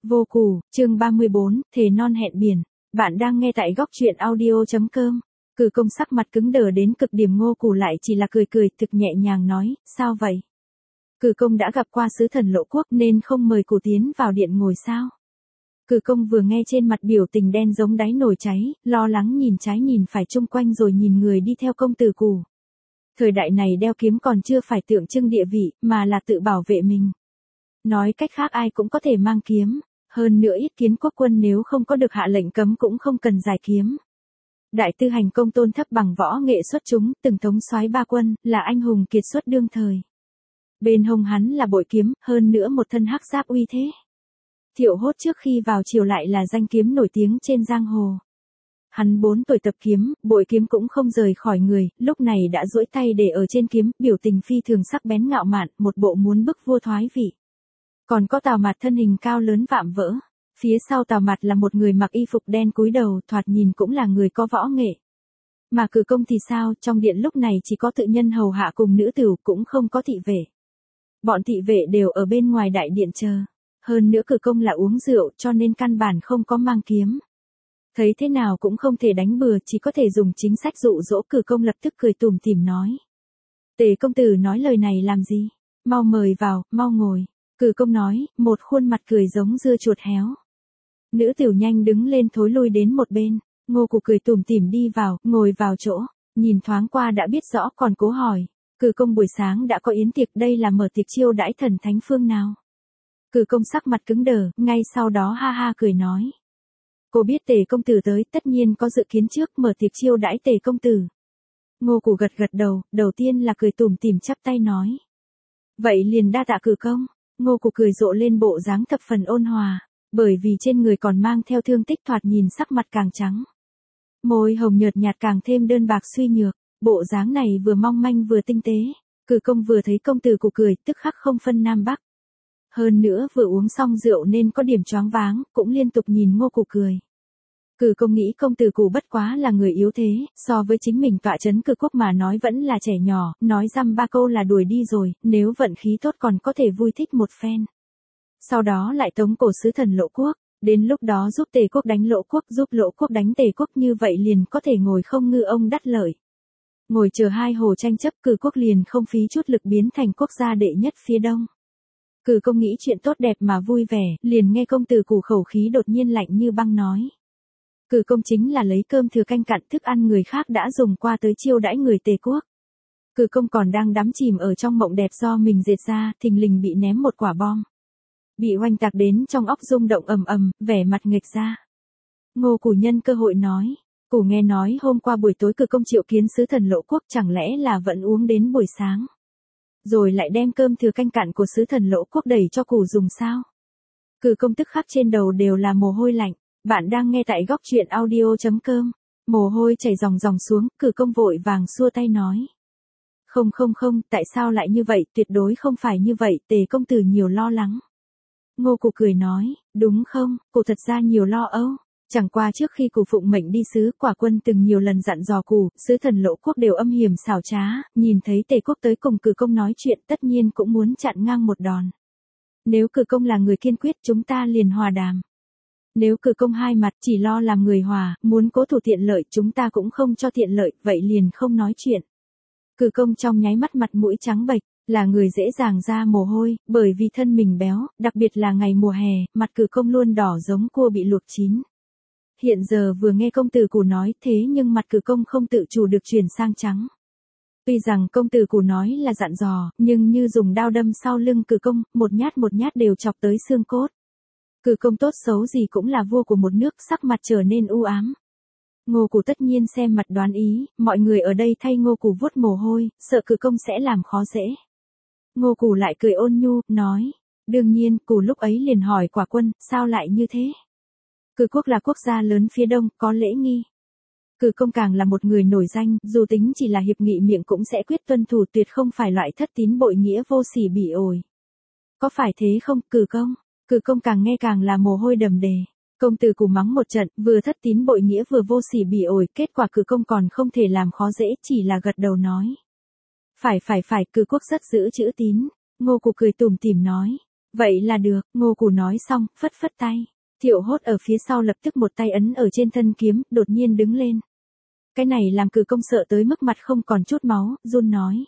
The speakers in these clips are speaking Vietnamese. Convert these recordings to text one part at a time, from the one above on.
Vô Củ, chương 34, thề non hẹn biển. Bạn đang nghe tại góc truyện audio.com. Cử Công sắc mặt cứng đờ đến cực điểm. Ngô Củ lại chỉ là cười cười thực nhẹ nhàng nói, sao vậy? Cử Công đã gặp qua sứ thần Lộ Quốc nên không mời Củ tiến vào điện ngồi sao? Cử Công vừa nghe trên mặt biểu tình đen giống đáy nồi cháy, lo lắng nhìn trái nhìn phải chung quanh rồi nhìn người đi theo công tử Củ. Thời đại này đeo kiếm còn chưa phải tượng trưng địa vị, mà là tự bảo vệ mình. Nói cách khác ai cũng có thể mang kiếm, hơn nữa ít kiến quốc quân nếu không có được hạ lệnh cấm cũng không cần giải kiếm. Đại tư hành công tôn thấp bằng võ nghệ xuất chúng, từng thống soái ba quân, là anh hùng kiệt xuất đương thời. Bên hông hắn là bội kiếm, hơn nữa một thân hắc giáp uy thế. Thiệu Hốt trước khi vào triều lại là danh kiếm nổi tiếng trên giang hồ. Hắn 4 tuổi tập kiếm, bội kiếm cũng không rời khỏi người, lúc này đã duỗi tay để ở trên kiếm, biểu tình phi thường sắc bén ngạo mạn, một bộ muốn bức vua thoái vị. Còn có Tào Mạt thân hình cao lớn vạm vỡ. Phía sau Tào Mạt là một người mặc y phục đen cúi đầu, thoạt nhìn cũng là người có võ nghệ. Mà Cử Công thì sao, trong điện lúc này chỉ có tự nhân hầu hạ cùng nữ tửu, cũng không có thị vệ. Bọn thị vệ đều ở bên ngoài đại điện chờ. Hơn nữa Cử Công là uống rượu cho nên căn bản không có mang kiếm. Thấy thế nào cũng không thể đánh bừa, chỉ có thể dùng chính sách dụ dỗ. Cử Công lập tức cười tủm tỉm nói. Tề công tử nói lời này làm gì? Mau mời vào, mau ngồi. Cử Công nói, một khuôn mặt cười giống dưa chuột héo. Nữ tiểu nhanh đứng lên thối lui đến một bên. Ngô Củ cười tủm tỉm đi vào, ngồi vào chỗ. Nhìn thoáng qua đã biết rõ còn cố hỏi. Cử Công buổi sáng đã có yến tiệc, đây là mở tiệc chiêu đãi thần thánh phương nào? Cử Công sắc mặt cứng đờ, ngay sau đó ha ha cười nói. Cô biết Tề công tử tới, tất nhiên có dự kiến trước, mở tiệc chiêu đãi Tề công tử. Ngô Củ gật gật đầu, đầu tiên là cười tủm tỉm chắp tay nói. Vậy liền đa tạ Cử Công. Ngô Củ cười rộ lên bộ dáng thập phần ôn hòa, bởi vì trên người còn mang theo thương tích thoạt nhìn sắc mặt càng trắng. Môi hồng nhợt nhạt càng thêm đơn bạc suy nhược, bộ dáng này vừa mong manh vừa tinh tế. Cử Công vừa thấy công tử Củ cười, tức khắc không phân nam bắc. Hơn nữa vừa uống xong rượu nên có điểm choáng váng, cũng liên tục nhìn Ngô Củ cười. Cử Công nghĩ công tử Củ bất quá là người yếu thế, so với chính mình tọa trấn Cử Quốc mà nói vẫn là trẻ nhỏ, nói dăm ba câu là đuổi đi rồi, nếu vận khí tốt còn có thể vui thích một phen. Sau đó lại tống cổ sứ thần Lộ Quốc, đến lúc đó giúp Tề quốc đánh Lộ Quốc, giúp Lộ Quốc đánh Tề quốc, như vậy liền có thể ngồi không ngư ông đắc lợi. Ngồi chờ hai hồ tranh chấp, Cử Quốc liền không phí chút lực biến thành quốc gia đệ nhất phía đông. Cử Công nghĩ chuyện tốt đẹp mà vui vẻ, liền nghe công tử Củ khẩu khí đột nhiên lạnh như băng nói. Cử Công chính là lấy cơm thừa canh cặn thức ăn người khác đã dùng qua tới chiêu đãi người Tề quốc. Cử Công còn đang đắm chìm ở trong mộng đẹp do mình dệt ra, thình lình bị ném một quả bom. Bị oanh tạc đến trong óc rung động ầm ầm, vẻ mặt nghệch ra. Ngô Củ nhân cơ hội nói. Củ nghe nói hôm qua buổi tối Cử Công triệu kiến sứ thần Lộ Quốc, chẳng lẽ là vẫn uống đến buổi sáng. Rồi lại đem cơm thừa canh cặn của sứ thần Lộ Quốc đẩy cho Củ dùng sao? Cử Công tức khắc trên đầu đều là mồ hôi lạnh. Bạn đang nghe tại góc truyện audio.com. Mồ hôi chảy ròng ròng xuống, Cử Công vội vàng xua tay nói. Không, tại sao lại như vậy, tuyệt đối không phải như vậy, Tề công tử nhiều lo lắng. Ngô Củ cười nói, đúng không, Củ thật ra nhiều lo âu. Chẳng qua trước khi Củ phụng mệnh đi sứ, quả quân từng nhiều lần dặn dò Củ, sứ thần Lộ Quốc đều âm hiểm xảo trá, nhìn thấy Tề quốc tới cùng Cử Công nói chuyện tất nhiên cũng muốn chặn ngang một đòn. Nếu Cử Công là người kiên quyết chúng ta liền hòa đàm. Nếu Cử Công hai mặt chỉ lo làm người hòa, muốn cố thủ tiện lợi chúng ta cũng không cho tiện lợi, vậy liền không nói chuyện. Cử Công trong nháy mắt mặt mũi trắng bệch, là người dễ dàng ra mồ hôi, bởi vì thân mình béo, đặc biệt là ngày mùa hè, mặt Cử Công luôn đỏ giống cua bị luộc chín. Hiện giờ vừa nghe công tử Củ nói thế nhưng mặt Cử Công không tự chủ được chuyển sang trắng. Tuy rằng công tử Củ nói là dặn dò, nhưng như dùng đao đâm sau lưng Cử Công, một nhát đều chọc tới xương cốt. Cử Công tốt xấu gì cũng là vua của một nước, sắc mặt trở nên u ám. Ngô Củ tất nhiên xem mặt đoán ý, mọi người ở đây thay Ngô Củ vuốt mồ hôi, sợ Cử Công sẽ làm khó dễ. Ngô Củ lại cười ôn nhu, nói. Đương nhiên, Củ lúc ấy liền hỏi quả quân, sao lại như thế? Cử Quốc là quốc gia lớn phía đông, có lễ nghi. Cử Công càng là một người nổi danh, dù tính chỉ là hiệp nghị miệng cũng sẽ quyết tuân thủ, tuyệt không phải loại thất tín bội nghĩa vô sỉ bỉ ổi. Có phải thế không, Cử Công? Cử Công càng nghe càng là mồ hôi đầm đề. Công tử Củ mắng một trận, vừa thất tín bội nghĩa vừa vô sỉ bỉ ổi, kết quả Cử Công còn không thể làm khó dễ, chỉ là gật đầu nói. Phải, Cử Quốc rất giữ chữ tín. Ngô Củ cười tủm tỉm nói. Vậy là được, Ngô Cù nói xong, phất phất tay. Thiệu Hốt ở phía sau lập tức một tay ấn ở trên thân kiếm, đột nhiên đứng lên. Cái này làm Cử Công sợ tới mức mặt không còn chút máu, run nói.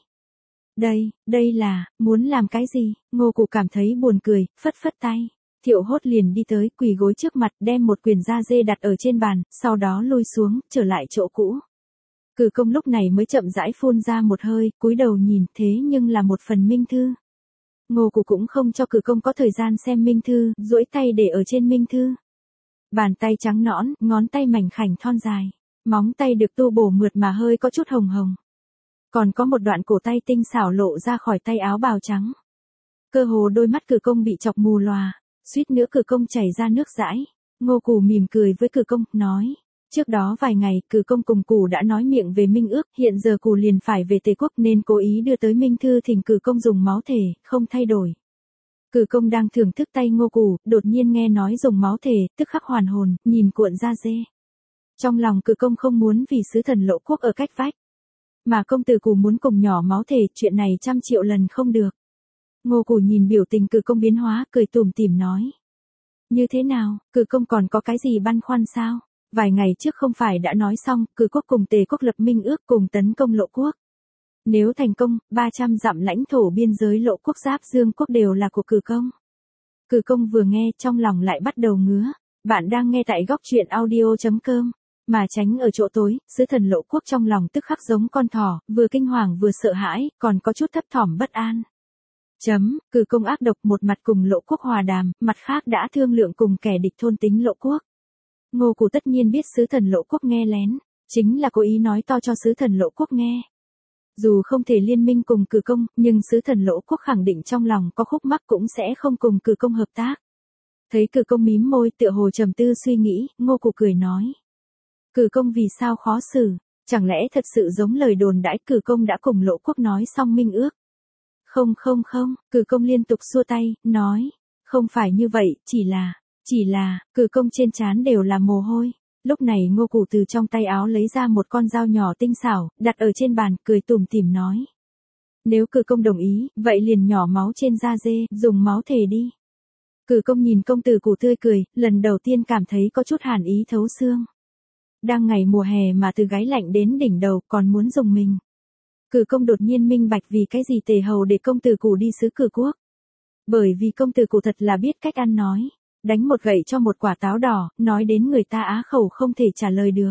Đây là, muốn làm cái gì? Ngô Cù cảm thấy buồn cười, phất phất tay. Thiệu Hốt liền đi tới, quỳ gối trước mặt, đem một quyển da dê đặt ở trên bàn, sau đó lui xuống, trở lại chỗ cũ. Cử Công lúc này mới chậm rãi phun ra một hơi, cúi đầu nhìn, thế nhưng là một phần minh thư. Ngô Cù cũng không cho Cử Công có thời gian xem minh thư, duỗi tay để ở trên minh thư. Bàn tay trắng nõn, ngón tay mảnh khảnh thon dài, móng tay được tu bổ mượt mà hơi có chút hồng hồng. Còn có một đoạn cổ tay tinh xảo lộ ra khỏi tay áo bào trắng. Cơ hồ đôi mắt Cử Công bị chọc mù lòa, suýt nữa Cử Công chảy ra nước dãi. Ngô Cù mỉm cười với Cử Công, nói. Trước đó vài ngày, Cử Công cùng Cù đã nói miệng về minh ước, hiện giờ Cù liền phải về Tề Quốc nên cố ý đưa tới minh thư thỉnh Cử Công dùng máu thể, không thay đổi. Cử Công đang thưởng thức tay Ngô Cù, đột nhiên nghe nói dùng máu thể, tức khắc hoàn hồn, nhìn cuộn da dê. Trong lòng Cử Công không muốn vì sứ thần Lộ Quốc ở cách vách. Mà công tử Cù muốn cùng nhỏ máu thể, chuyện này 100 triệu lần không được. Ngô Cù nhìn biểu tình Cử Công biến hóa, cười tủm tỉm nói. Như thế nào, Cử Công còn có cái gì băn khoăn sao? Vài ngày trước không phải đã nói xong, Cử Quốc cùng Tề Quốc lập minh ước cùng tấn công Lộ Quốc. Nếu thành công, 300 dặm lãnh thổ biên giới Lộ Quốc Giáp Dương Quốc đều là của Cử Công. Cử Công vừa nghe trong lòng lại bắt đầu ngứa. Bạn đang nghe tại góc truyện audio.com. Mà tránh ở chỗ tối, sứ thần Lộ Quốc trong lòng tức khắc giống con thỏ, vừa kinh hoàng vừa sợ hãi, còn có chút thấp thỏm bất an. Cử Công ác độc một mặt cùng Lộ Quốc hòa đàm, mặt khác đã thương lượng cùng kẻ địch thôn tính Lộ Quốc. Ngô Cù tất nhiên biết sứ thần Lộ Quốc nghe lén, chính là cố ý nói to cho sứ thần Lộ Quốc nghe. Dù không thể liên minh cùng Cử Công, nhưng sứ thần Lộ Quốc khẳng định trong lòng có khúc mắc cũng sẽ không cùng Cử Công hợp tác. Thấy Cử Công mím môi tựa hồ trầm tư suy nghĩ, Ngô Cù cười nói. Cử Công vì sao khó xử, chẳng lẽ thật sự giống lời đồn đãi Cử Công đã cùng Lộ Quốc nói xong minh ước? Không, Cử Công liên tục xua tay, nói. Không phải như vậy, chỉ là, Cử Công trên trán đều là mồ hôi. Lúc này Ngô Cù từ trong tay áo lấy ra một con dao nhỏ tinh xảo, đặt ở trên bàn, cười tủm tỉm nói. Nếu Cử Công đồng ý, vậy liền nhỏ máu trên da dê, dùng máu thể đi. Cử Công nhìn công tử Cù tươi cười, lần đầu tiên cảm thấy có chút hàn ý thấu xương. Đang ngày mùa hè mà từ gáy lạnh đến đỉnh đầu còn muốn dùng mình. Cử Công đột nhiên minh bạch vì cái gì Tề Hầu để công tử Cù đi sứ Cử Quốc. Bởi vì công tử Cù thật là biết cách ăn nói. Đánh một gậy cho một quả táo đỏ, nói đến người ta á khẩu không thể trả lời được.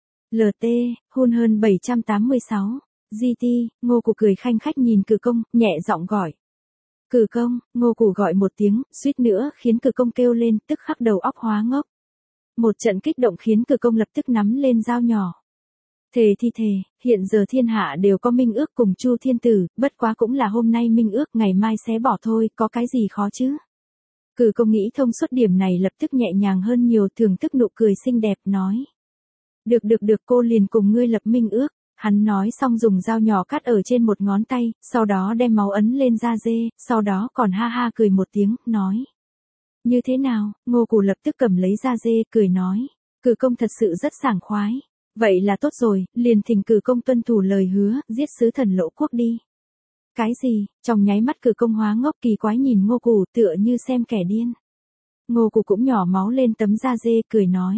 LT, hun hơn 786. GT, Ngô Cù cười khanh khách nhìn Cử Công, nhẹ giọng gọi. Cử Công, Ngô Cù gọi một tiếng, suýt nữa khiến Cử Công kêu lên, tức khắc đầu óc hóa ngốc. Một trận kích động khiến Cử Công lập tức nắm lên dao nhỏ. Thề, hiện giờ thiên hạ đều có minh ước cùng Chu Thiên Tử, bất quá cũng là hôm nay minh ước, ngày mai xé bỏ thôi, có cái gì khó chứ? Cử Công nghĩ thông suốt điểm này lập tức nhẹ nhàng hơn nhiều, thưởng thức nụ cười xinh đẹp, nói. Được, cô liền cùng ngươi lập minh ước. Hắn nói xong dùng dao nhỏ cắt ở trên một ngón tay, sau đó đem máu ấn lên da dê, sau đó còn ha ha cười một tiếng, nói. Như thế nào? Ngô Cù lập tức cầm lấy da dê, cười nói. Cử Công thật sự rất sảng khoái. Vậy là tốt rồi, liền thỉnh Cử Công tuân thủ lời hứa, giết sứ thần Lộ Quốc đi. Cái gì? Trong nháy mắt Cử Công hóa ngốc kỳ quái nhìn Ngô Cù tựa như xem kẻ điên. Ngô Cù cũng nhỏ máu lên tấm da dê, cười nói.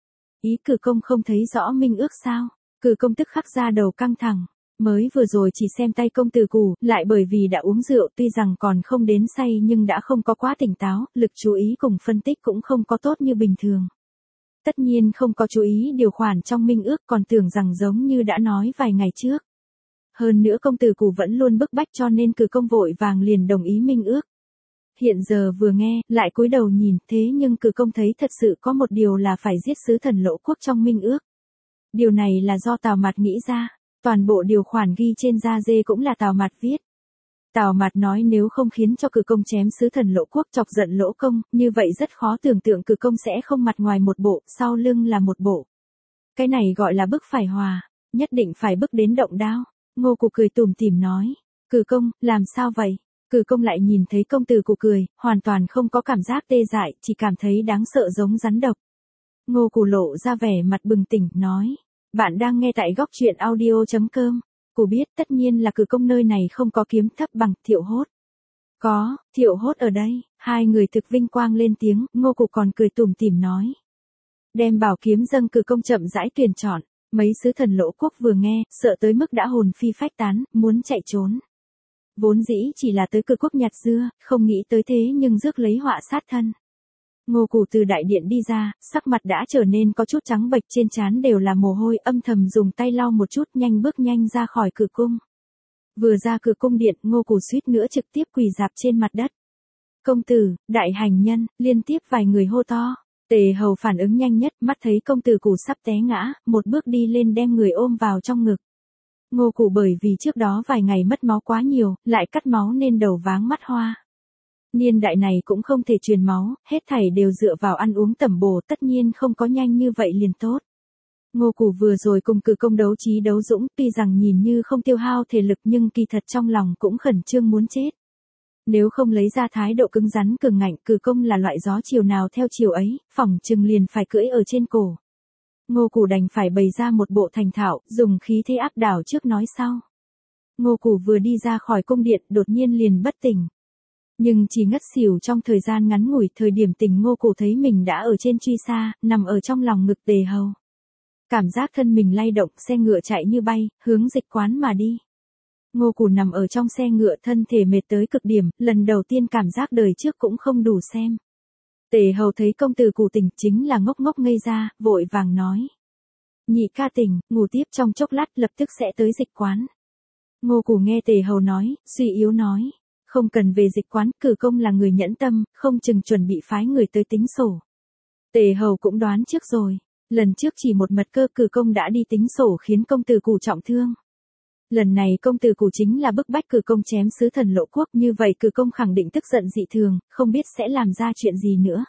Ý Cử Công không thấy rõ minh ước sao? Cử Công tức khắc ra đầu căng thẳng. Mới vừa rồi chỉ xem tay công tử Cù, lại bởi vì đã uống rượu tuy rằng còn không đến say nhưng đã không có quá tỉnh táo, lực chú ý cùng phân tích cũng không có tốt như bình thường. Tất nhiên không có chú ý điều khoản trong minh ước, còn tưởng rằng giống như đã nói vài ngày trước. Hơn nữa công tử Cù vẫn luôn bức bách cho nên Cử Công vội vàng liền đồng ý minh ước. Hiện giờ vừa nghe, lại cúi đầu nhìn, thế nhưng Cử Công thấy thật sự có một điều là phải giết sứ thần Lộ Quốc trong minh ước. Điều này là do Tào Mạt nghĩ ra, toàn bộ điều khoản ghi trên da dê cũng là Tào Mạt viết. Tào Mạt nói nếu không khiến cho Cử Công chém sứ thần Lộ Quốc chọc giận Lỗ Công, như vậy rất khó tưởng tượng Cử Công sẽ không mặt ngoài một bộ, sau lưng là một bộ. Cái này gọi là bức phải hòa, nhất định phải bức đến động đao. Ngô Cù cười tủm tỉm nói, Cử Công, làm sao vậy? Cử Công lại nhìn thấy công tử Cù cười, hoàn toàn không có cảm giác tê dại, chỉ cảm thấy đáng sợ giống rắn độc. Ngô Cù lộ ra vẻ mặt bừng tỉnh, nói, bạn đang nghe tại góc truyện audio.com. Cù biết tất nhiên là Cử Công nơi này không có kiếm thấp bằng Thiệu Hốt. Có, Thiệu Hốt ở đây, hai người thực vinh quang lên tiếng, Ngô Cục còn cười tủm tỉm nói. Đem bảo kiếm dâng cử công chậm rãi tuyển chọn, mấy sứ thần Lỗ quốc vừa nghe, sợ tới mức đã hồn phi phách tán, muốn chạy trốn. Vốn dĩ chỉ là tới cử quốc nhặt dưa, không nghĩ tới thế nhưng rước lấy họa sát thân. Ngô Củ từ đại điện đi ra, sắc mặt đã trở nên có chút trắng bệch, trên trán đều là mồ hôi, âm thầm dùng tay lau một chút, nhanh bước nhanh ra khỏi cửa cung. Vừa ra cửa cung điện, Ngô Củ suýt nữa trực tiếp quỳ rạp trên mặt đất. Công tử, đại hành nhân, liên tiếp vài người hô to. Tề Hầu phản ứng nhanh nhất, mắt thấy công tử Củ sắp té ngã, một bước đi lên đem người ôm vào trong ngực. Ngô Củ bởi vì trước đó vài ngày mất máu quá nhiều, lại cắt máu nên đầu váng mắt hoa. Niên đại này cũng không thể truyền máu, hết thảy đều dựa vào ăn uống tẩm bổ, tất nhiên không có nhanh như vậy liền tốt. Ngô Củ vừa rồi cùng cử công đấu trí đấu dũng, tuy rằng nhìn như không tiêu hao thể lực nhưng kỳ thật trong lòng cũng khẩn trương muốn chết. Nếu không lấy ra thái độ cứng rắn cường ngạnh, cử công là loại gió chiều nào theo chiều ấy, phỏng chừng liền phải cưỡi ở trên cổ. Ngô Củ đành phải bày ra một bộ thành thạo, dùng khí thế áp đảo trước nói sau. Ngô Củ vừa đi ra khỏi cung điện, đột nhiên liền bất tỉnh. Nhưng chỉ ngất xỉu trong thời gian ngắn ngủi, thời điểm tỉnh Ngô Củ thấy mình đã ở trên truy xa, nằm ở trong lòng ngực Tề Hầu. Cảm giác thân mình lay động, xe ngựa chạy như bay, hướng dịch quán mà đi. Ngô Củ nằm ở trong xe ngựa, thân thể mệt tới cực điểm, lần đầu tiên cảm giác đời trước cũng không đủ xem. Tề Hầu thấy công tử Củ tỉnh, chính là ngốc ngốc ngây ra, vội vàng nói. Nhị ca tỉnh, ngủ tiếp trong chốc lát, lập tức sẽ tới dịch quán. Ngô Củ nghe Tề Hầu nói, suy yếu nói. Không cần về dịch quán, cử công là người nhẫn tâm, không chừng chuẩn bị phái người tới tính sổ. Tề Hầu cũng đoán trước rồi. Lần trước chỉ một mật cơ, cử công đã đi tính sổ khiến công tử Củ trọng thương. Lần này công tử Củ chính là bức bách cử công chém sứ thần Lỗ quốc, như vậy cử công khẳng định tức giận dị thường, không biết sẽ làm ra chuyện gì nữa.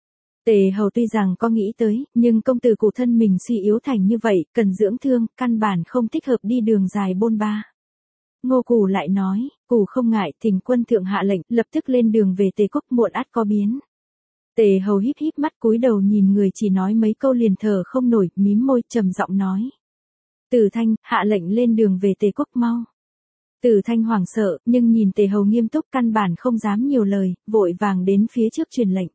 Tề Hầu tuy rằng có nghĩ tới, nhưng công tử Củ thân mình suy yếu thành như vậy, cần dưỡng thương, căn bản không thích hợp đi đường dài bôn ba. Ngô Củ lại nói, Củ không ngại, thỉnh quân thượng hạ lệnh, lập tức lên đường về Tề quốc, muộn ắt có biến. Tề Hầu híp híp mắt cúi đầu nhìn người, chỉ nói mấy câu liền thở không nổi, mím môi, trầm giọng nói. Tử Thanh, hạ lệnh lên đường về Tề quốc mau. Tử Thanh hoảng sợ, nhưng nhìn Tề Hầu nghiêm túc, căn bản không dám nhiều lời, vội vàng đến phía trước truyền lệnh.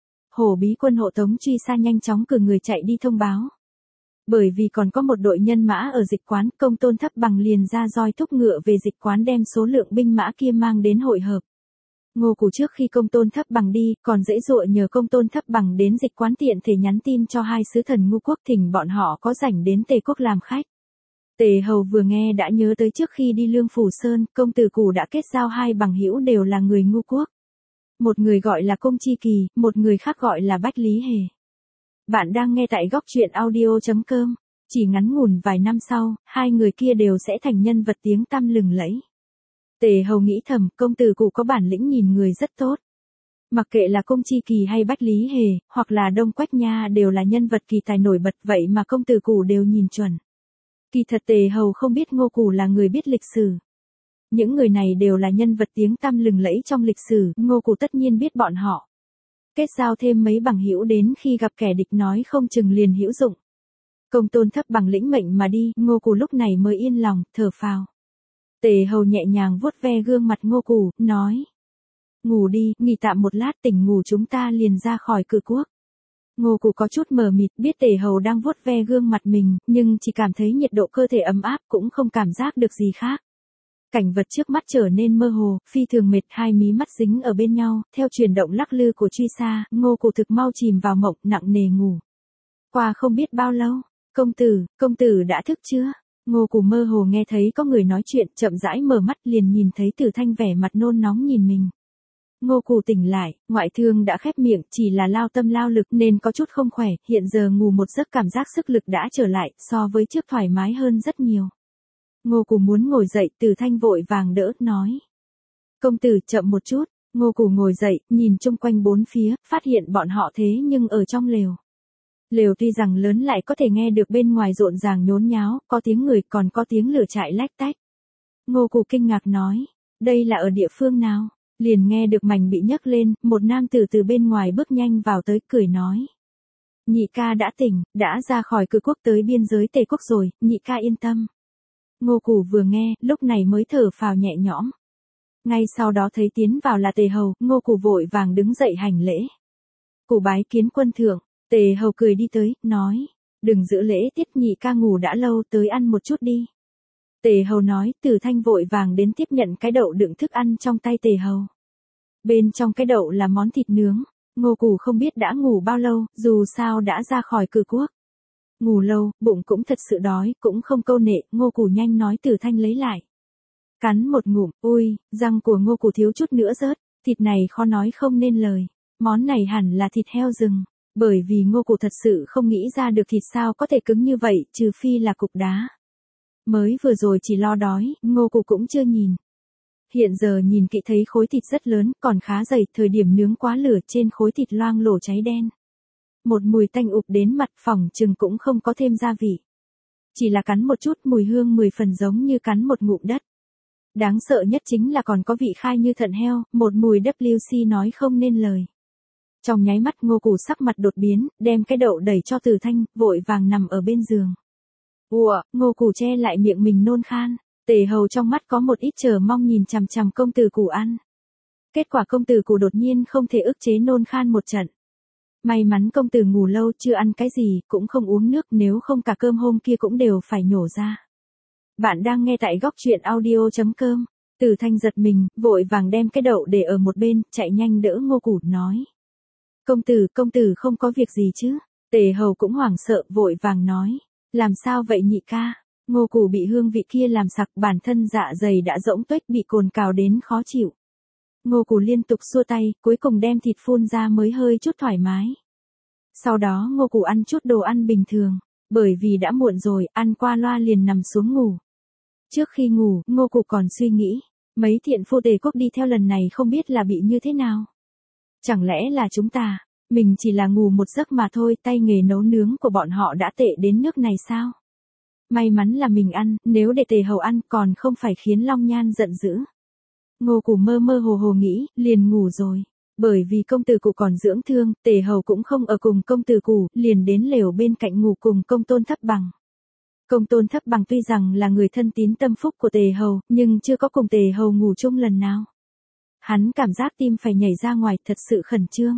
Hổ Bí quân hộ tống truy xa nhanh chóng cử người chạy đi thông báo. Bởi vì còn có một đội nhân mã ở dịch quán, Công Tôn Thấp Bằng liền ra roi thúc ngựa về dịch quán đem số lượng binh mã kia mang đến hội hợp. Ngô Củ trước khi Công Tôn Thấp Bằng đi, còn dễ dụa nhờ Công Tôn Thấp Bằng đến dịch quán tiện thể nhắn tin cho hai sứ thần Ngu quốc, thỉnh bọn họ có rảnh đến Tề quốc làm khách. Tề Hầu vừa nghe đã nhớ tới trước khi đi Lương Phủ Sơn, công tử Củ đã kết giao hai bằng hữu đều là người Ngu quốc. Một người gọi là Công Chi Kỳ, một người khác gọi là Bách Lý Hề. Bạn đang nghe tại góc truyện audio.com. Chỉ ngắn ngủn vài năm sau, hai người kia đều sẽ thành nhân vật tiếng tăm lừng lẫy. Tề Hầu nghĩ thầm, công tử Củ có bản lĩnh nhìn người rất tốt. Mặc kệ là Công Chi Kỳ hay Bách Lý Hề, hoặc là Đông Quách Nha đều là nhân vật kỳ tài nổi bật, vậy mà công tử Củ đều nhìn chuẩn. Kỳ thật Tề Hầu không biết Ngô Củ là người biết lịch sử. Những người này đều là nhân vật tiếng tăm lừng lẫy trong lịch sử, Ngô Củ tất nhiên biết bọn họ. Kết giao thêm mấy bằng hữu đến khi gặp kẻ địch nói không chừng liền hữu dụng. Công Tôn Thấp Bằng lĩnh mệnh mà đi, Ngô Củ lúc này mới yên lòng, thở phào. Tề Hầu nhẹ nhàng vuốt ve gương mặt Ngô Củ, nói. Ngủ đi, nghỉ tạm một lát, tỉnh ngủ chúng ta liền ra khỏi cử quốc. Ngô Củ có chút mờ mịt, biết Tề Hầu đang vuốt ve gương mặt mình, nhưng chỉ cảm thấy nhiệt độ cơ thể ấm áp, cũng không cảm giác được gì khác. Cảnh vật trước mắt trở nên mơ hồ, phi thường mệt, hai mí mắt dính ở bên nhau, theo chuyển động lắc lư của truy xa, Ngô Củ thực mau chìm vào mộng, nặng nề ngủ. Qua không biết bao lâu, công tử đã thức chưa? Ngô Củ mơ hồ nghe thấy có người nói chuyện, chậm rãi mở mắt liền nhìn thấy Tử Thanh vẻ mặt nôn nóng nhìn mình. Ngô Củ tỉnh lại, ngoại thương đã khép miệng, chỉ là lao tâm lao lực nên có chút không khỏe, hiện giờ ngủ một giấc cảm giác sức lực đã trở lại, so với trước thoải mái hơn rất nhiều. Ngô Củ muốn ngồi dậy, Tử Thanh vội vàng đỡ, nói. Công tử chậm một chút, Ngô Củ ngồi dậy, nhìn chung quanh bốn phía, phát hiện bọn họ thế nhưng ở trong lều. Lều tuy rằng lớn lại có thể nghe được bên ngoài rộn ràng nhốn nháo, có tiếng người còn có tiếng lửa chạy lách tách. Ngô Củ kinh ngạc nói, đây là ở địa phương nào? Liền nghe được mảnh bị nhấc lên, một nam tử từ bên ngoài bước nhanh vào tới, cười nói. Nhị ca đã tỉnh, đã ra khỏi cử quốc tới biên giới Tề quốc rồi, nhị ca yên tâm. Ngô Củ vừa nghe, lúc này mới thở phào nhẹ nhõm. Ngay sau đó thấy tiến vào là Tề Hầu, Ngô Cù vội vàng đứng dậy hành lễ. Cù bái kiến quân thượng, Tề Hầu cười đi tới, nói, đừng giữ lễ tiết, nhị ca ngủ đã lâu, tới ăn một chút đi. Tề Hầu nói, Từ Thanh vội vàng đến tiếp nhận cái đậu đựng thức ăn trong tay Tề Hầu. Bên trong cái đậu là món thịt nướng, Ngô Cù không biết đã ngủ bao lâu, dù sao đã ra khỏi cử quốc. Ngủ lâu, bụng cũng thật sự đói, cũng không câu nệ, Ngô Cù nhanh nói Từ Thanh lấy lại. Cắn một ngụm, ui, răng của Ngô Cù thiếu chút nữa rớt, thịt này khó nói không nên lời. Món này hẳn là thịt heo rừng, bởi vì Ngô Cù thật sự không nghĩ ra được thịt sao có thể cứng như vậy, trừ phi là cục đá. Mới vừa rồi chỉ lo đói, Ngô Cù cũng chưa nhìn. Hiện giờ nhìn kỹ thấy khối thịt rất lớn, còn khá dày, thời điểm nướng quá lửa trên khối thịt loang lổ cháy đen. Một mùi tanh ụp đến mặt, phỏng chừng cũng không có thêm gia vị. Chỉ là cắn một chút, mùi hương 10 phần giống như cắn một ngụm đất. Đáng sợ nhất chính là còn có vị khai như thận heo, một mùi WC nói không nên lời. Trong nháy mắt Ngô Cù sắc mặt đột biến, đem cái đậu đẩy cho Từ Thanh, vội vàng nằm ở bên giường. Ủa, Ngô Cù che lại miệng mình nôn khan, Tề Hầu trong mắt có một ít chờ mong nhìn chằm chằm công tử Cù ăn. Kết quả công tử Cù đột nhiên không thể ức chế nôn khan một trận. May mắn công tử ngủ lâu chưa ăn cái gì, cũng không uống nước, nếu không cả cơm hôm kia cũng đều phải nhổ ra. Bạn đang nghe tại góc truyện audio.com. Từ Thanh giật mình, vội vàng đem cái đậu để ở một bên, chạy nhanh đỡ Ngô Cù nói. Công tử không có việc gì chứ? Tề Hầu cũng hoảng sợ, vội vàng nói. Làm sao vậy nhị ca? Ngô Cù bị hương vị kia làm sặc, bản thân dạ dày đã rỗng tuếch, bị cồn cào đến khó chịu. Ngô Cù liên tục xua tay, cuối cùng đem thịt phun ra mới hơi chút thoải mái. Sau đó Ngô Cù ăn chút đồ ăn bình thường, bởi vì đã muộn rồi, ăn qua loa liền nằm xuống ngủ. Trước khi ngủ, Ngô Cù còn suy nghĩ, mấy thiện phu Tề quốc đi theo lần này không biết là bị như thế nào. Chẳng lẽ là mình chỉ là ngủ một giấc mà thôi, tay nghề nấu nướng của bọn họ đã tệ đến nước này sao? May mắn là mình ăn, nếu để Tề Hầu ăn còn không phải khiến Long Nhan giận dữ. Ngô Cù mơ mơ hồ hồ nghĩ, liền ngủ rồi. Bởi vì công tử Cù còn dưỡng thương, Tề Hầu cũng không ở cùng công tử Cù, liền đến lều bên cạnh ngủ cùng Công Tôn Thấp Bằng. Công Tôn Thấp Bằng tuy rằng là người thân tín tâm phúc của Tề Hầu, nhưng chưa có cùng Tề Hầu ngủ chung lần nào. Hắn cảm giác tim phải nhảy ra ngoài, thật sự khẩn trương.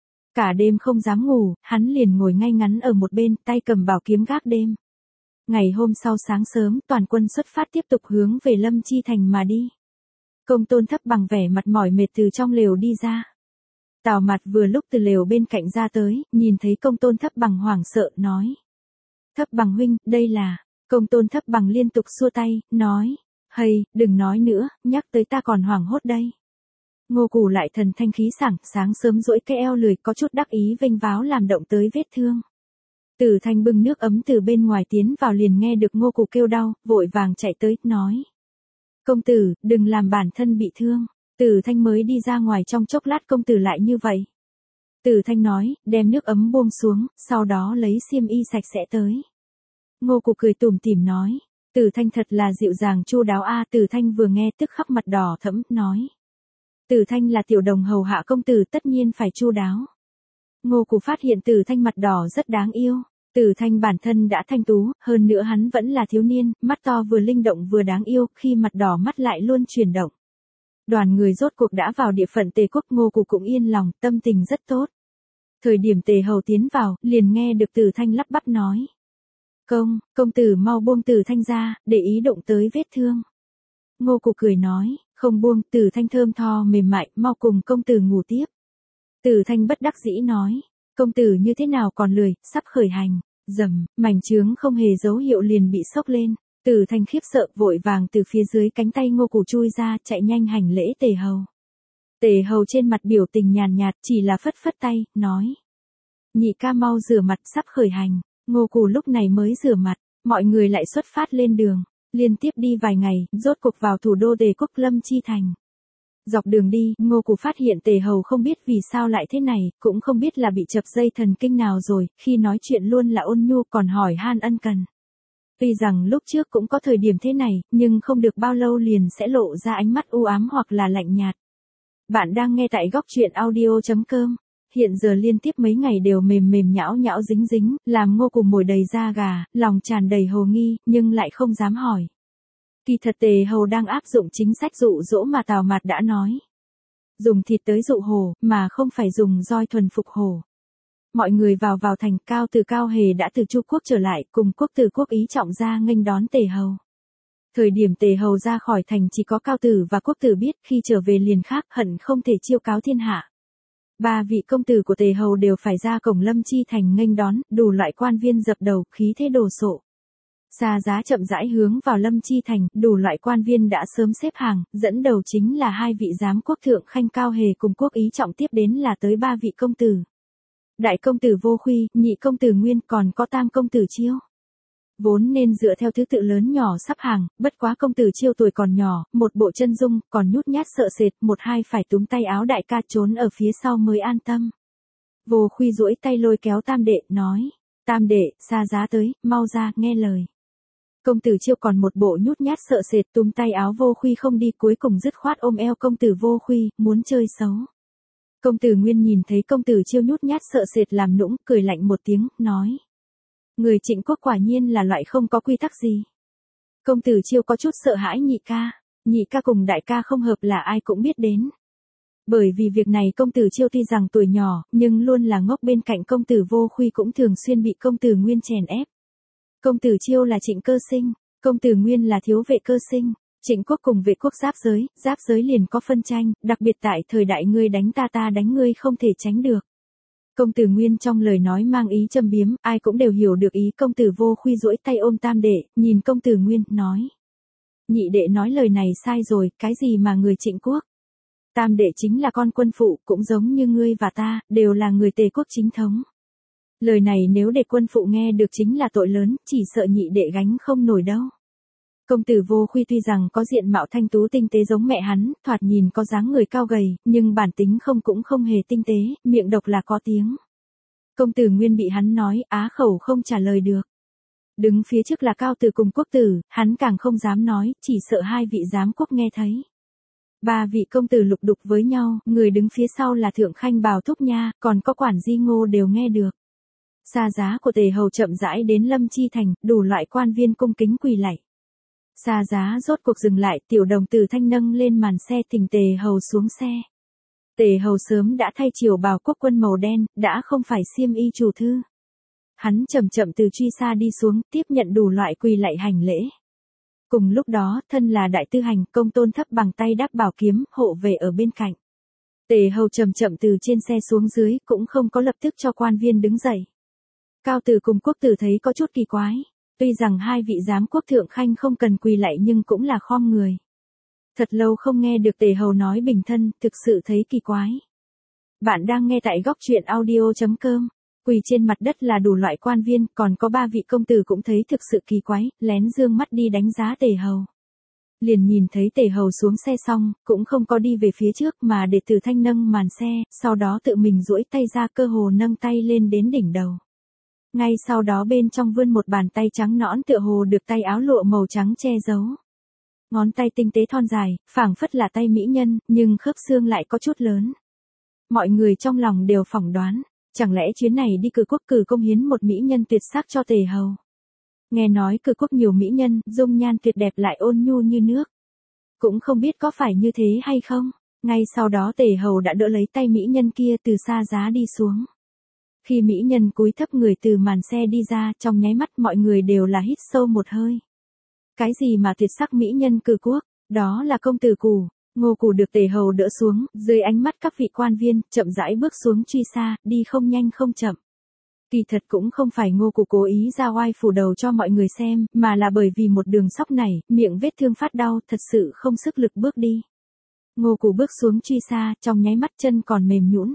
Cả đêm không dám ngủ, hắn liền ngồi ngay ngắn ở một bên, tay cầm bảo kiếm gác đêm. Ngày hôm sau sáng sớm, toàn quân xuất phát tiếp tục hướng về Lâm Chi Thành mà đi. Công Tôn Thấp Bằng vẻ mặt mỏi mệt từ trong lều đi ra. Tào Mạt vừa lúc từ lều bên cạnh ra tới, nhìn thấy Công Tôn Thấp Bằng hoảng sợ, nói. Thấp Bằng huynh, đây là. Công Tôn Thấp Bằng liên tục xua tay, nói. Hây, đừng nói nữa, nhắc tới ta còn hoảng hốt đây. Ngô Cù lại thần thanh khí sảng, sáng sớm duỗi cái eo lười, có chút đắc ý vênh váo làm động tới vết thương. Từ Thanh bưng nước ấm từ bên ngoài tiến vào liền nghe được Ngô Cù kêu đau, vội vàng chạy tới, nói. Công tử, đừng làm bản thân bị thương. Từ Thanh mới đi ra ngoài trong chốc lát công tử lại như vậy. Từ Thanh nói, đem nước ấm buông xuống, sau đó lấy xiêm y sạch sẽ tới. Ngô Cù cười tủm tỉm nói. Từ Thanh thật là dịu dàng chu đáo a. Từ Thanh vừa nghe tức khắc mặt đỏ thẫm, nói. Từ Thanh là tiểu đồng hầu hạ công tử, tất nhiên phải chu đáo. Ngô Cù phát hiện Từ Thanh mặt đỏ rất đáng yêu. Từ Thanh bản thân đã thanh tú, hơn nữa hắn vẫn là thiếu niên, mắt to vừa linh động vừa đáng yêu, khi mặt đỏ mắt lại luôn chuyển động. Đoàn người rốt cuộc đã vào địa phận Tề quốc, Ngô Cù cũng yên lòng, tâm tình rất tốt. Thời điểm Tề Hầu tiến vào, liền nghe được Từ Thanh lắp bắp nói. Công tử mau buông Từ Thanh ra, để ý động tới vết thương. Ngô Cù cười nói, không buông. Từ Thanh thơm tho mềm mại, mau cùng công tử ngủ tiếp. Từ Thanh bất đắc dĩ nói, công tử như thế nào còn lười, sắp khởi hành. Dầm, mảnh trướng không hề dấu hiệu liền bị sốc lên. Từ Thanh khiếp sợ, vội vàng từ phía dưới cánh tay Ngô Cù chui ra, chạy nhanh hành lễ Tề Hầu. Tề Hầu trên mặt biểu tình nhàn nhạt, chỉ là phất phất tay, nói. Nhị ca mau rửa mặt, sắp khởi hành. Ngô Cù lúc này mới rửa mặt, mọi người lại xuất phát lên đường. Liên tiếp đi vài ngày, rốt cuộc vào thủ đô Tề quốc Lâm Chi Thành. Dọc đường đi, Ngô Cù phát hiện Tề Hầu không biết vì sao lại thế này, cũng không biết là bị chập dây thần kinh nào rồi, khi nói chuyện luôn là ôn nhu, còn hỏi han ân cần. Tuy rằng lúc trước cũng có thời điểm thế này, nhưng không được bao lâu liền sẽ lộ ra ánh mắt u ám hoặc là lạnh nhạt. Bạn đang nghe tại góc truyện audio.com. Hiện giờ liên tiếp mấy ngày đều mềm mềm nhão nhão dính dính, làm Ngô Cù mồi đầy da gà, lòng tràn đầy hồ nghi, nhưng lại không dám hỏi. Kỳ thật Tề Hầu đang áp dụng chính sách dụ dỗ mà Tào Mạt đã nói. Dùng thịt tới dụ hổ, mà không phải dùng roi thuần phục hổ. Mọi người vào thành, Cao Từ Cao Hề đã từ Chu quốc trở lại, cùng Quốc Tử Quốc Ý Trọng ra nghênh đón Tề Hầu. Thời điểm Tề Hầu ra khỏi thành chỉ có Cao Tử và Quốc Tử biết, khi trở về liền khác, hận không thể chiêu cáo thiên hạ. 3 vị công tử của Tề Hầu đều phải ra cổng Lâm Chi thành nghênh đón, đủ loại quan viên dập đầu, khí thế đồ sộ. Xa Giá chậm rãi hướng vào Lâm Chi thành, đủ loại quan viên đã sớm xếp hàng, dẫn đầu chính là 2 vị giám quốc thượng khanh Cao Hề cùng Quốc Ý Trọng, tiếp đến là tới 3 vị công tử. Đại công tử Vô Khuy, nhị công tử Nguyên, còn có tam công tử Chiêu. Vốn nên dựa theo thứ tự lớn nhỏ sắp hàng, bất quá công tử Chiêu tuổi còn nhỏ, một bộ chân dung, còn nhút nhát sợ sệt, một hai phải túm tay áo đại ca trốn ở phía sau mới an tâm. Vô Khuy duỗi tay lôi kéo tam đệ, nói, tam đệ, Xa Giá tới, mau ra, nghe lời. Công tử Chiêu còn một bộ nhút nhát sợ sệt, túm tay áo Vô Khuy không đi, cuối cùng dứt khoát ôm eo công tử Vô Khuy, muốn chơi xấu. Công tử Nguyên nhìn thấy công tử Chiêu nhút nhát sợ sệt làm nũng, cười lạnh một tiếng, nói. Người Trịnh quốc quả nhiên là loại không có quy tắc gì. Công tử Chiêu có chút sợ hãi nhị ca cùng đại ca không hợp là ai cũng biết đến. Bởi vì việc này công tử Chiêu tuy rằng tuổi nhỏ, nhưng luôn là ngốc, bên cạnh công tử Vô Khuy cũng thường xuyên bị công tử Nguyên chèn ép. Công tử Chiêu là Trịnh cơ sinh, công tử Nguyên là Thiếu Vệ cơ sinh. Trịnh quốc cùng Vệ quốc giáp giới liền có phân tranh, đặc biệt tại thời đại ngươi đánh ta đánh ngươi không thể tránh được. Công tử Nguyên trong lời nói mang ý châm biếm, ai cũng đều hiểu được ý. Công tử Vô Khuy duỗi tay ôm tam đệ, nhìn công tử Nguyên, nói. Nhị đệ nói lời này sai rồi, cái gì mà người Trịnh quốc? Tam đệ chính là con quân phụ, cũng giống như ngươi và ta, đều là người Tề quốc chính thống. Lời này nếu để quân phụ nghe được chính là tội lớn, chỉ sợ nhị đệ gánh không nổi đâu. Công tử Vô Khuy tuy rằng có diện mạo thanh tú tinh tế giống mẹ hắn, thoạt nhìn có dáng người cao gầy, nhưng bản tính cũng không hề tinh tế, miệng độc là có tiếng. Công tử Nguyên bị hắn nói, á khẩu không trả lời được. Đứng phía trước là Cao Tử cùng Quốc Tử, hắn càng không dám nói, chỉ sợ 2 vị giám quốc nghe thấy. 3 vị công tử lục đục với nhau, người đứng phía sau là Thượng Khanh Bào Thúc Nha, còn có Quản Di Ngô đều nghe được. Xa Giá của Tề Hầu chậm rãi đến Lâm Chi thành, đủ loại quan viên cung kính quỳ lạy. Xa Giá rốt cuộc dừng lại, Tiểu Đồng Tử Thanh nâng lên màn xe thỉnh Tề Hầu xuống xe. Tề Hầu sớm đã thay triều bào quốc quân màu đen, đã không phải xiêm y chủ thư. Hắn chậm chậm từ truy xa đi xuống, tiếp nhận đủ loại quỳ lạy hành lễ. Cùng lúc đó, thân là đại tư hành, Công Tôn Thấp bằng tay đáp bảo kiếm, hộ vệ ở bên cạnh. Tề Hầu chậm chậm từ trên xe xuống dưới, cũng không có lập tức cho quan viên đứng dậy. Cao Tử cùng Quốc Tử thấy có chút kỳ quái. Tuy rằng 2 vị giám quốc thượng khanh không cần quỳ lạy nhưng cũng là khom người. Thật lâu không nghe được Tề Hầu nói bình thân, thực sự thấy kỳ quái. Bạn đang nghe tại góc truyện audio.com. Quỳ trên mặt đất là đủ loại quan viên, còn có 3 vị công tử cũng thấy thực sự kỳ quái, lén dương mắt đi đánh giá Tề Hầu. Liền nhìn thấy Tề Hầu xuống xe xong, cũng không có đi về phía trước mà để Từ Thanh nâng màn xe, sau đó tự mình duỗi tay ra, cơ hồ nâng tay lên đến đỉnh đầu. Ngay sau đó bên trong vươn một bàn tay trắng nõn, tựa hồ được tay áo lụa màu trắng che giấu. Ngón tay tinh tế thon dài, phảng phất là tay mỹ nhân, nhưng khớp xương lại có chút lớn. Mọi người trong lòng đều phỏng đoán, chẳng lẽ chuyến này đi Cử quốc cử công hiến một mỹ nhân tuyệt sắc cho Tề Hầu. Nghe nói Cử quốc nhiều mỹ nhân, dung nhan tuyệt đẹp lại ôn nhu như nước. Cũng không biết có phải như thế hay không. Ngay sau đó Tề Hầu đã đỡ lấy tay mỹ nhân kia từ Xa Giá đi xuống. Khi mỹ nhân cúi thấp người từ màn xe đi ra, trong nháy mắt mọi người đều là hít sâu một hơi. Cái gì mà tuyệt sắc mỹ nhân Cử quốc, đó là công tử Cù. Ngô Cù được Tề Hầu đỡ xuống, dưới ánh mắt các vị quan viên, chậm rãi bước xuống truy xa, đi không nhanh không chậm. Kỳ thật cũng không phải Ngô Cù cố ý ra oai phủ đầu cho mọi người xem, mà là bởi vì một đường sóc này, miệng vết thương phát đau, thật sự không sức lực bước đi. Ngô Cù bước xuống truy xa, trong nháy mắt chân còn mềm nhũn.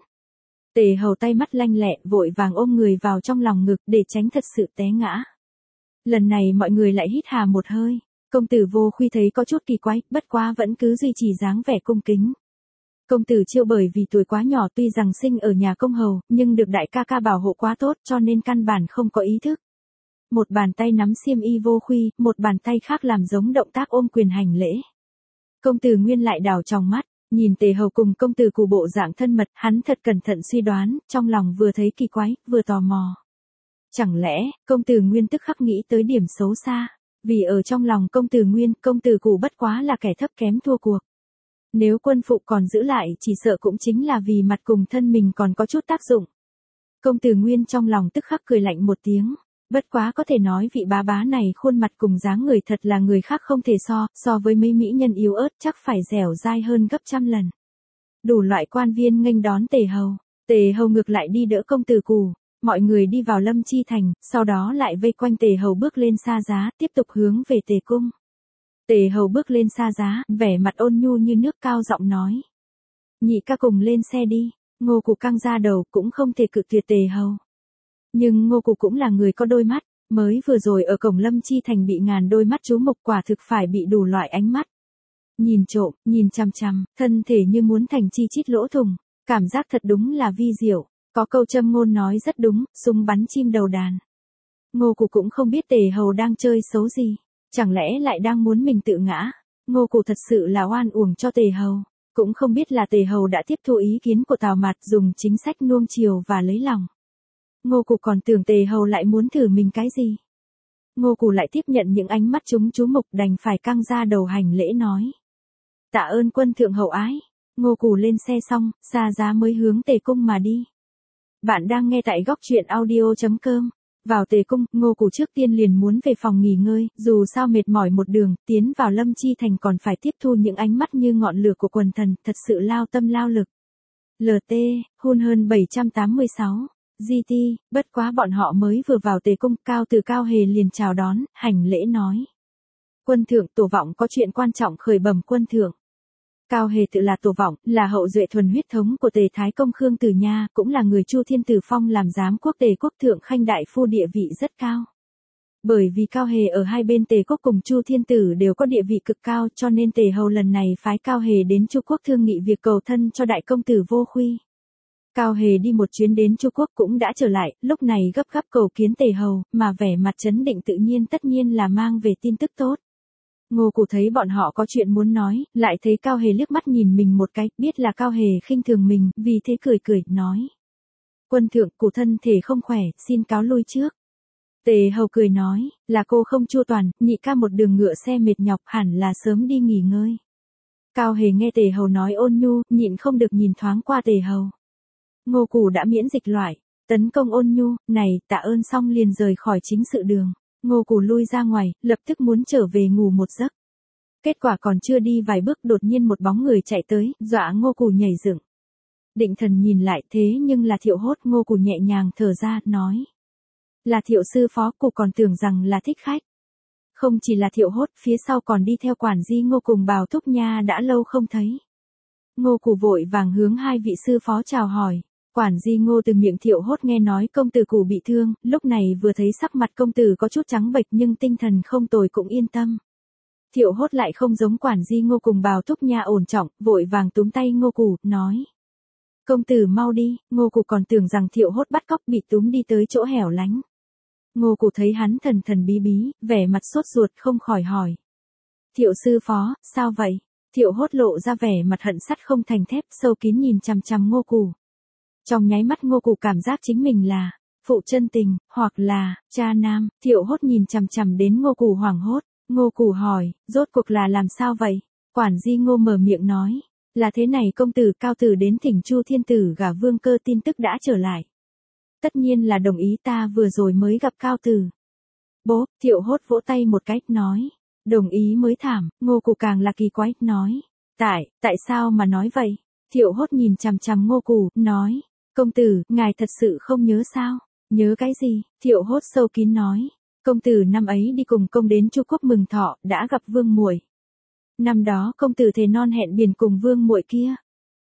Tề Hầu tay mắt lanh lẹ, vội vàng ôm người vào trong lòng ngực để tránh thật sự té ngã. Lần này mọi người lại hít hà một hơi. Công tử Vô Khuy thấy có chút kỳ quái, bất quá vẫn cứ duy trì dáng vẻ cung kính. Công tử Chiêu bởi vì tuổi quá nhỏ, tuy rằng sinh ở nhà công hầu, nhưng được đại ca ca bảo hộ quá tốt, cho nên căn bản không có ý thức. Một bàn tay nắm xiêm y Vô Khuy, một bàn tay khác làm giống động tác ôm quyền hành lễ. Công tử Nguyên lại đảo trong mắt, nhìn Tề Hầu cùng công tử Cù bộ dạng thân mật, hắn thật cẩn thận suy đoán, trong lòng vừa thấy kỳ quái, vừa tò mò. Chẳng lẽ, công tử Nguyên tức khắc nghĩ tới điểm xấu xa. Vì ở trong lòng công tử Nguyên, công tử Cù bất quá là kẻ thấp kém thua cuộc. Nếu quân phụ còn giữ lại chỉ sợ cũng chính là vì mặt cùng thân mình còn có chút tác dụng. Công tử Nguyên trong lòng tức khắc cười lạnh một tiếng. Bất quá có thể nói vị bá bá này khuôn mặt cùng dáng người thật là người khác không thể so với mấy mỹ nhân yếu ớt chắc phải dẻo dai hơn gấp trăm lần. Đủ loại quan viên nghênh đón Tề Hầu. Tề Hầu ngược lại đi đỡ công tử Cù. Mọi người đi vào Lâm Chi Thành, sau đó lại vây quanh Tề Hầu bước lên xa giá, tiếp tục hướng về Tề Cung. Tề Hầu bước lên xa giá, vẻ mặt ôn nhu như nước, cao giọng nói. Nhị ca cùng lên xe đi. Ngô Cù căng ra đầu cũng không thể cự tuyệt Tề Hầu. Nhưng Ngô Cù cũng là người có đôi mắt, mới vừa rồi ở cổng Lâm Chi Thành bị ngàn đôi mắt chú mục, quả thực phải bị đủ loại ánh mắt. Nhìn trộm, nhìn chằm chằm, thân thể như muốn thành chi chít lỗ thủng, cảm giác thật đúng là vi diệu. Có câu châm ngôn nói rất đúng, súng bắn chim đầu đàn. Ngô Cù cũng không biết Tề Hầu đang chơi xấu gì, chẳng lẽ lại đang muốn mình tự ngã. Ngô Cù thật sự là oan uổng cho Tề Hầu, cũng không biết là Tề Hầu đã tiếp thu ý kiến của Tào Mạt, dùng chính sách nuông chiều và lấy lòng. Ngô Cù còn tưởng Tề Hầu lại muốn thử mình cái gì. Ngô Cù lại tiếp nhận những ánh mắt chúng chú mục, đành phải căng ra đầu hành lễ nói. Tạ ơn quân thượng hậu ái. Ngô Cù lên xe xong, xa giá mới hướng Tề Cung mà đi. Bạn đang nghe tại góc truyện audio.com. Vào Tề Cung, Ngô Cù trước tiên liền muốn về phòng nghỉ ngơi, dù sao mệt mỏi một đường, tiến vào Lâm Chi Thành còn phải tiếp thu những ánh mắt như ngọn lửa của quần thần, thật sự lao tâm lao lực. LT, hun hơn 786. GT, bất quá bọn họ mới vừa vào Tề Cung, Cao Hề liền chào đón, hành lễ nói. Quân thượng, tổ vọng có chuyện quan trọng khởi bẩm quân thượng. Cao Hề tự là tổ vọng, là hậu duệ thuần huyết thống của Tề Thái Công Khương Tử Nha, cũng là người Chu Thiên Tử phong làm giám quốc Tề quốc thượng khanh đại phu, địa vị rất cao. Bởi vì Cao Hề ở hai bên Tề quốc cùng Chu Thiên Tử đều có địa vị cực cao, cho nên Tề Hầu lần này phái Cao Hề đến Chu quốc thương nghị việc cầu thân cho đại công tử Vô Khuy. Cao Hề đi một chuyến đến Chu quốc cũng đã trở lại, lúc này gấp gáp cầu kiến Tề Hầu, mà vẻ mặt trấn định tự nhiên tất nhiên là mang về tin tức tốt. Ngô Cù thấy bọn họ có chuyện muốn nói, lại thấy Cao Hề liếc mắt nhìn mình một cái, biết là Cao Hề khinh thường mình, vì thế cười, nói. Quân thượng, Cù thân thể không khỏe, xin cáo lui trước. Tề Hầu cười nói, là cô không chu toàn, nhị ca một đường ngựa xe mệt nhọc, hẳn là sớm đi nghỉ ngơi. Cao Hề nghe Tề Hầu nói ôn nhu, nhịn không được nhìn thoáng qua Tề Hầu. Ngô Cù đã miễn dịch loại, tấn công ôn nhu, này, tạ ơn xong liền rời khỏi chính sự đường. Ngô Cù lui ra ngoài, lập tức muốn trở về ngủ một giấc. Kết quả còn chưa đi vài bước đột nhiên một bóng người chạy tới, dọa Ngô Cù nhảy dựng. Định thần nhìn lại thế nhưng là Thiệu Hốt. Ngô Cù nhẹ nhàng thở ra, nói. Là Thiệu sư phó. Cù còn tưởng rằng là thích khách. Không chỉ là Thiệu Hốt, phía sau còn đi theo quản di Ngô cùng Bào Thúc Nha đã lâu không thấy. Ngô Cù vội vàng hướng hai vị sư phó chào hỏi. Quản di Ngô từ miệng Thiệu Hốt nghe nói công tử Cù bị thương, lúc này vừa thấy sắc mặt công tử có chút trắng bệch nhưng tinh thần không tồi cũng yên tâm. Thiệu Hốt lại không giống quản di Ngô cùng Bào Thúc Nha ổn trọng, vội vàng túm tay Ngô Cù, nói. Công tử mau đi. Ngô Cù còn tưởng rằng Thiệu Hốt bắt cóc, bị túm đi tới chỗ hẻo lánh. Ngô Cù thấy hắn thần bí bí, vẻ mặt sốt ruột không khỏi hỏi. Thiệu sư phó, sao vậy? Thiệu Hốt lộ ra vẻ mặt hận sắt không thành thép, sâu kín nhìn chằm chằm Ngô Cù. Trong nháy mắt Ngô Cù cảm giác chính mình là phụ chân tình, hoặc là cha nam. Thiệu Hốt nhìn chằm chằm đến Ngô Cù hoảng hốt. Ngô Cù hỏi, rốt cuộc là làm sao vậy? Quản di Ngô mở miệng nói, là thế này công tử Cao tử đến thỉnh Chu Thiên Tử gả Vương Cơ, tin tức đã trở lại. Tất nhiên là đồng ý, ta vừa rồi mới gặp Cao tử. Bố. Thiệu Hốt vỗ tay một cái, nói, đồng ý mới thảm. Ngô Cù càng là kỳ quái, nói, tại sao mà nói vậy? Thiệu Hốt nhìn chằm chằm Ngô Cù, nói, công tử, ngài thật sự không nhớ sao? Nhớ cái gì? Thiệu Hốt sâu kín nói, công tử năm ấy đi cùng công đến Chu quốc mừng thọ, đã gặp Vương muội. Năm đó công tử thề non hẹn biển cùng Vương muội kia.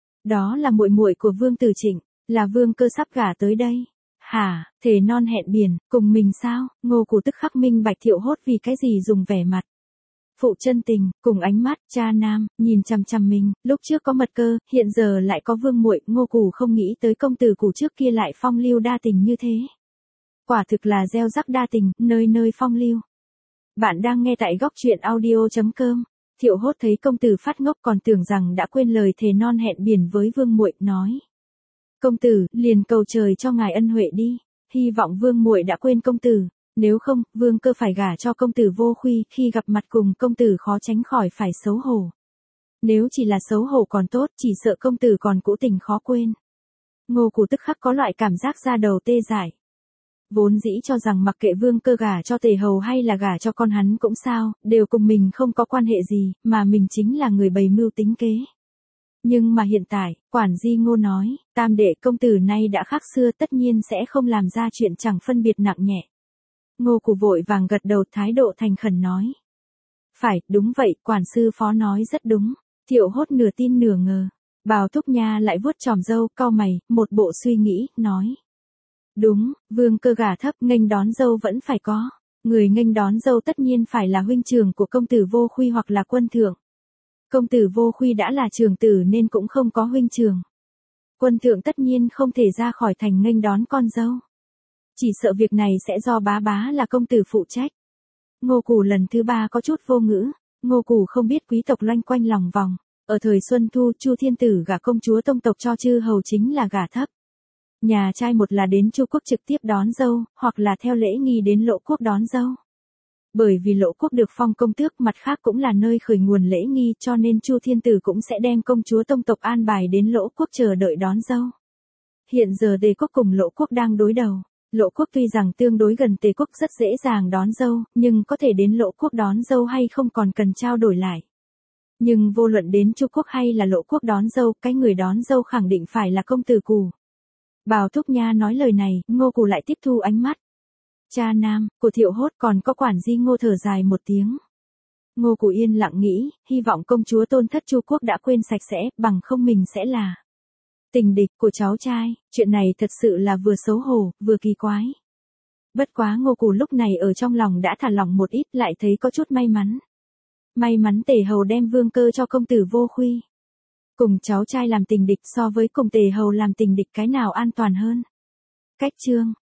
Đó là muội muội của Vương Tử Trịnh, là Vương Cơ sắp gả tới đây. Hả, thề non hẹn biển, cùng mình sao? Ngô Cù tức khắc minh bạch Thiệu Hốt vì cái gì dùng vẻ mặt phụ chân tình, cùng ánh mắt cha nam, nhìn chằm chằm mình. Lúc trước có Mật Cơ, hiện giờ lại có Vương muội. Ngô Cù không nghĩ tới công tử Cù trước kia lại phong lưu đa tình như thế. Quả thực là gieo rắc đa tình, nơi nơi phong lưu. Bạn đang nghe tại góc truyện audio.com. Thiệu Hốt thấy công tử phát ngốc còn tưởng rằng đã quên lời thề non hẹn biển với Vương muội, nói. Công tử, liền cầu trời cho ngài ân huệ đi, hy vọng Vương muội đã quên công tử. Nếu không, vương cơ phải gả cho công tử Vô Khuy, khi gặp mặt cùng công tử khó tránh khỏi phải xấu hổ. Nếu chỉ là xấu hổ còn tốt, chỉ sợ công tử còn cũ tình khó quên. Ngô Cù tức khắc có loại cảm giác da đầu tê dại. Vốn dĩ cho rằng mặc kệ vương cơ gả cho Tề Hầu hay là gả cho con hắn cũng sao, đều cùng mình không có quan hệ gì, mà mình chính là người bày mưu tính kế. Nhưng mà hiện tại, quản di Ngô nói, tam đệ công tử nay đã khác xưa, tất nhiên sẽ không làm ra chuyện chẳng phân biệt nặng nhẹ. Ngô Cù vội vàng gật đầu, thái độ thành khẩn nói. Phải, đúng vậy, quản sư phó nói rất đúng. Thiệu Hốt nửa tin nửa ngờ. Bào Thúc Nha lại vuốt chòm râu, cau mày, một bộ suy nghĩ, nói. Đúng, vương cơ gả thấp, nghênh đón dâu vẫn phải có. Người nghênh đón dâu tất nhiên phải là huynh trưởng của công tử Vô Khuy hoặc là quân thượng. Công tử Vô Khuy đã là trưởng tử nên cũng không có huynh trưởng. Quân thượng tất nhiên không thể ra khỏi thành nghênh đón con dâu. Chỉ sợ việc này sẽ do bá bá là công tử phụ trách. Ngô Cù lần thứ ba có chút vô ngữ. Ngô Cù không biết quý tộc loanh quanh lòng vòng. Ở thời Xuân Thu, Chu Thiên Tử gả công chúa tông tộc cho chư hầu chính là gả thấp. Nhà trai một là đến Chu quốc trực tiếp đón dâu, hoặc là theo lễ nghi đến Lỗ quốc đón dâu. Bởi vì Lỗ quốc được phong công tước, mặt khác cũng là nơi khởi nguồn lễ nghi, cho nên Chu Thiên Tử cũng sẽ đem công chúa tông tộc an bài đến Lỗ quốc chờ đợi đón dâu. Hiện giờ Tề quốc cùng Lỗ quốc đang đối đầu. Lỗ quốc tuy rằng tương đối gần Tề quốc rất dễ dàng đón dâu, nhưng có thể đến Lỗ quốc đón dâu hay không còn cần trao đổi lại. Nhưng vô luận đến Chu quốc hay là Lỗ quốc đón dâu, cái người đón dâu khẳng định phải là công tử Cù. Bào Thúc Nha nói lời này, Ngô Cù lại tiếp thu ánh mắt. Cha nam, của Thiệu Hốt, còn có quản di Ngô thở dài một tiếng. Ngô Cù yên lặng nghĩ, hy vọng công chúa tôn thất Chu quốc đã quên sạch sẽ, bằng không mình sẽ là tình địch của cháu trai. Chuyện này thật sự là vừa xấu hổ, vừa kỳ quái. Bất quá Ngô Cù lúc này ở trong lòng đã thả lỏng một ít, lại thấy có chút may mắn. May mắn Tề Hầu đem vương cơ cho công tử Vô Khuy. Cùng cháu trai làm tình địch so với cùng Tề Hầu làm tình địch cái nào an toàn hơn. Cách chương